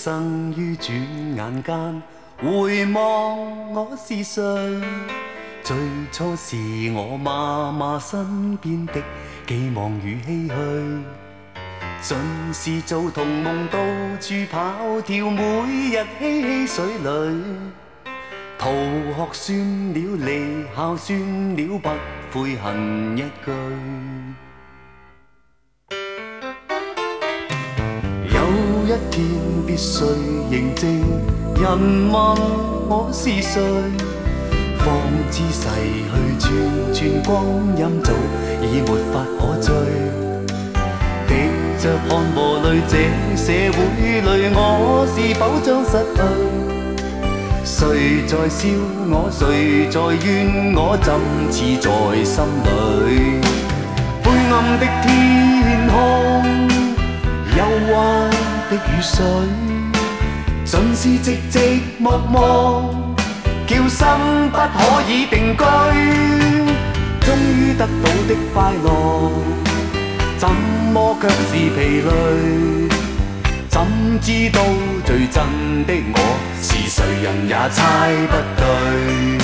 生於轉眼間，回望我是誰？最初是我媽媽身邊的寄望與唏噓，盡是做童夢到處跑跳，每日嬉戲水裏。逃學算了，離校算了，不悔恨一句。有一天必須認證，人問我是誰，方知逝去串串光陰，早已沒法可追。滴着汗和淚，這社會裏我是否將失去？誰在笑我，誰在怨我，怎似在心裏？灰暗的天空，憂鬱的雨水，盡是寂寂寞寞，叫心不可以定居。終於得到的快樂，怎麼卻是疲累？怎知道最真的我是誰，人也猜不對。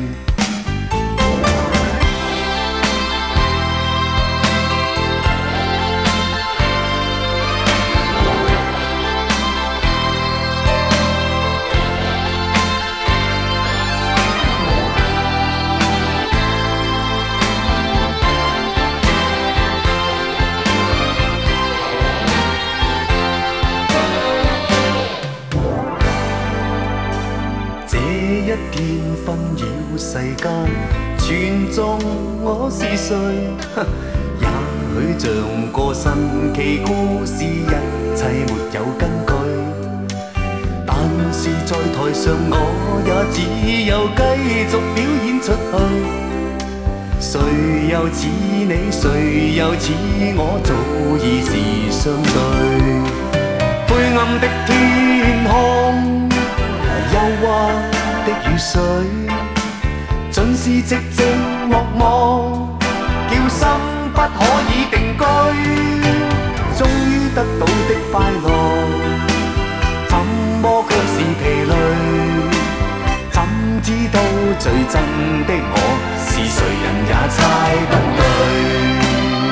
一片紛擾世間，傳頌我是誰？也許像個神奇故事，一切沒有根據。但是在台上我也只有繼續表演出去。誰又似你，誰又似我，早已是相對。灰暗的天空，憂鬱的雨水，盡是寂寂寞寞，叫心不可以定居。終於得到的快樂，怎麼卻是疲累？怎知道最真的我是誰，人也猜不對。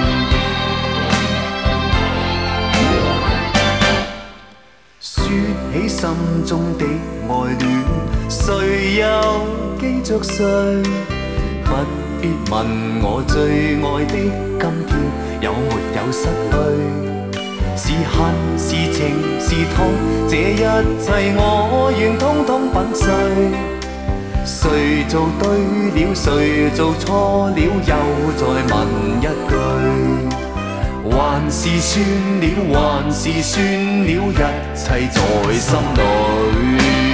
說起心中的愛戀，誰又記着誰？不必問我最愛的今天有沒有失去？是恨是情是痛，這一切我願通通粉碎。誰做對了，誰做錯了，又再問一句。還是算了，還是算了，一切在心裏。